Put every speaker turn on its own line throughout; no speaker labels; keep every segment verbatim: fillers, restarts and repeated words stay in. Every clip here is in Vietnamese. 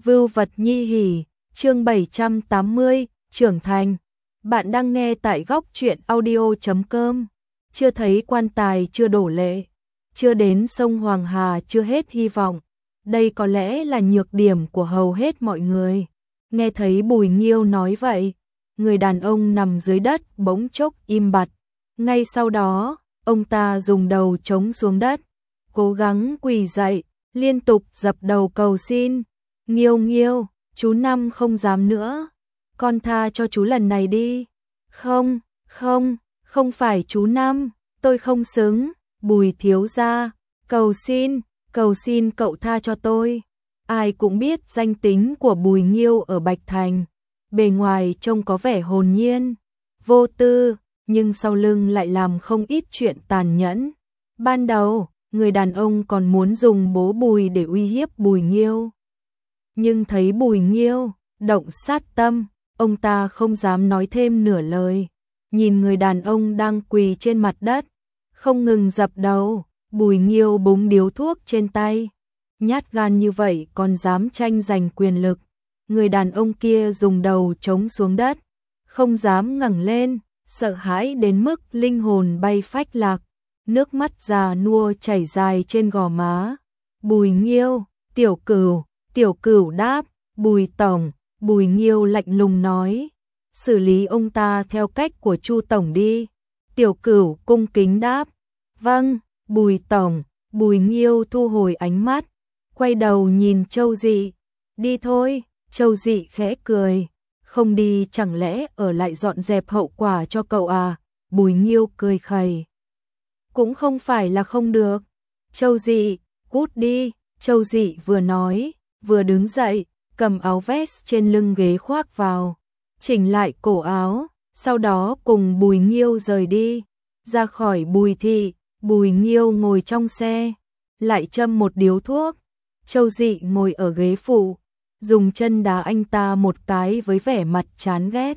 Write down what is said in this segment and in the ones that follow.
Vưu vật nhi hỉ, chương bảy trăm tám mươi, trưởng thành. Bạn đang nghe tại góc truyện audio chấm com. Chưa thấy quan tài chưa đổ lệ, chưa đến sông Hoàng Hà chưa hết hy vọng. Đây có lẽ là nhược điểm của hầu hết mọi người. Nghe thấy Bùi Nghiêu nói vậy, người đàn ông nằm dưới đất bỗng chốc im bặt. Ngay sau đó, ông ta dùng đầu chống xuống đất, cố gắng quỳ dậy, liên tục dập đầu cầu xin. Nghiêu Nghiêu, chú Năm không dám nữa, con tha cho chú lần này đi. Không, không, không phải chú Năm, tôi không xứng. Bùi thiếu gia, cầu xin, cầu xin cậu tha cho tôi. Ai cũng biết danh tính của Bùi Nghiêu ở Bạch Thành, bề ngoài trông có vẻ hồn nhiên, vô tư, nhưng sau lưng lại làm không ít chuyện tàn nhẫn. Ban đầu, người đàn ông còn muốn dùng bố Bùi để uy hiếp Bùi Nghiêu. Nhưng thấy Bùi Nghiêu động sát tâm, ông ta không dám nói thêm nửa lời. Nhìn người đàn ông đang quỳ trên mặt đất, không ngừng dập đầu, Bùi Nghiêu búng điếu thuốc trên tay. Nhát gan như vậy còn dám tranh giành quyền lực. Người đàn ông kia dùng đầu chống xuống đất, không dám ngẩng lên, sợ hãi đến mức linh hồn bay phách lạc, nước mắt già nua chảy dài trên gò má. Bùi Nghiêu, tiểu cửu, tiểu cửu đáp, Bùi tổng. Bùi Nghiêu lạnh lùng nói, xử lý ông ta theo cách của Chu tổng đi. Tiểu cửu cung kính đáp, vâng, Bùi tổng. Bùi Nghiêu thu hồi ánh mắt, quay đầu nhìn Châu Dị, đi thôi. Châu Dị khẽ cười, không đi chẳng lẽ ở lại dọn dẹp hậu quả cho cậu à? Bùi Nghiêu cười khẩy, cũng không phải là không được. Châu Dị, cút đi. Châu Dị vừa nói, vừa đứng dậy, cầm áo vest trên lưng ghế khoác vào, chỉnh lại cổ áo, sau đó cùng Bùi Nghiêu rời đi. Ra khỏi Bùi thị, Bùi Nghiêu ngồi trong xe, lại châm một điếu thuốc. Châu Dị ngồi ở ghế phụ, dùng chân đá anh ta một cái với vẻ mặt chán ghét.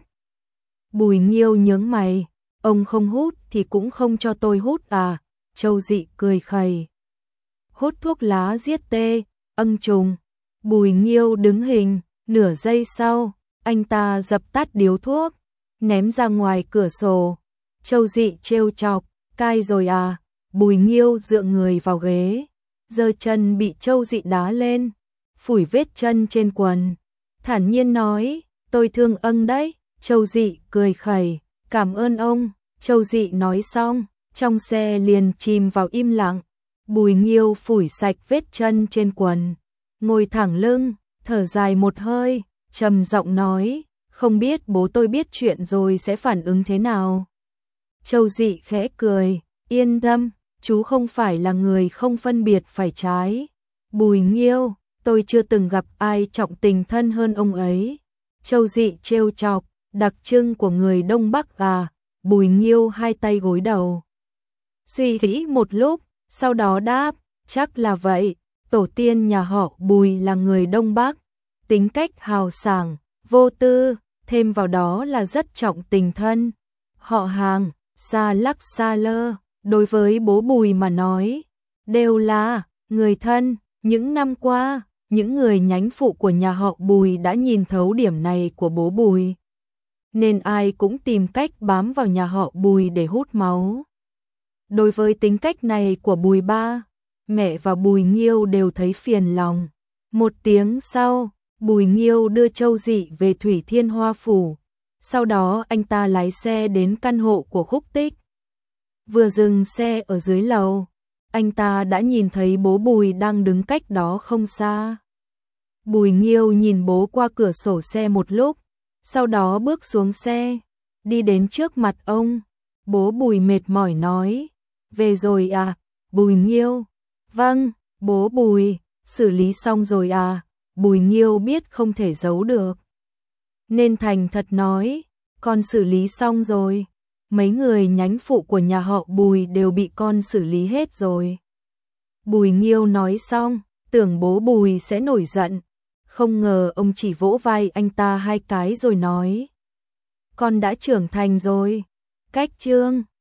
Bùi Nghiêu nhướng mày, ông không hút thì cũng không cho tôi hút à? Châu Dị cười khẩy, hút thuốc lá giết tê, ân trùng. Bùi Nghiêu đứng hình, nửa giây sau, anh ta dập tắt điếu thuốc, ném ra ngoài cửa sổ. Châu Dị trêu chọc, cai rồi à? Bùi Nghiêu dựa người vào ghế, giơ chân bị Châu Dị đá lên, phủi vết chân trên quần, thản nhiên nói, tôi thương ân đấy. Châu Dị cười khẩy, cảm ơn ông. Châu Dị nói xong, trong xe liền chìm vào im lặng. Bùi Nghiêu phủi sạch vết chân trên quần, ngồi thẳng lưng, thở dài một hơi, trầm giọng nói, không biết bố tôi biết chuyện rồi sẽ phản ứng thế nào. Châu Dị khẽ cười, yên tâm, chú không phải là người không phân biệt phải trái. Bùi Nghiêu, tôi chưa từng gặp ai trọng tình thân hơn ông ấy. Châu Dị trêu chọc, đặc trưng của người Đông Bắc à? Bùi Nghiêu hai tay gối đầu, suy nghĩ một lúc, sau đó đáp, chắc là vậy. Tổ tiên nhà họ Bùi là người Đông Bắc, tính cách hào sảng, vô tư, thêm vào đó là rất trọng tình thân. Họ hàng, xa lắc xa lơ, đối với bố Bùi mà nói, đều là người thân. Những năm qua, những người nhánh phụ của nhà họ Bùi đã nhìn thấu điểm này của bố Bùi, nên ai cũng tìm cách bám vào nhà họ Bùi để hút máu. Đối với tính cách này của Bùi ba, mẹ và Bùi Nghiêu đều thấy phiền lòng. Một tiếng sau, Bùi Nghiêu đưa Châu Dị về Thủy Thiên Hoa Phủ. Sau đó anh ta lái xe đến căn hộ của Khúc Tích. Vừa dừng xe ở dưới lầu, anh ta đã nhìn thấy bố Bùi đang đứng cách đó không xa. Bùi Nghiêu nhìn bố qua cửa sổ xe một lúc, sau đó bước xuống xe, đi đến trước mặt ông. Bố Bùi mệt mỏi nói, về rồi à? Bùi Nghiêu, vâng. Bố Bùi, xử lý xong rồi à? Bùi Nghiêu biết không thể giấu được, nên thành thật nói, con xử lý xong rồi. Mấy người nhánh phụ của nhà họ Bùi đều bị con xử lý hết rồi. Bùi Nghiêu nói xong, tưởng bố Bùi sẽ nổi giận, không ngờ ông chỉ vỗ vai anh ta hai cái rồi nói, con đã trưởng thành rồi. Cách chương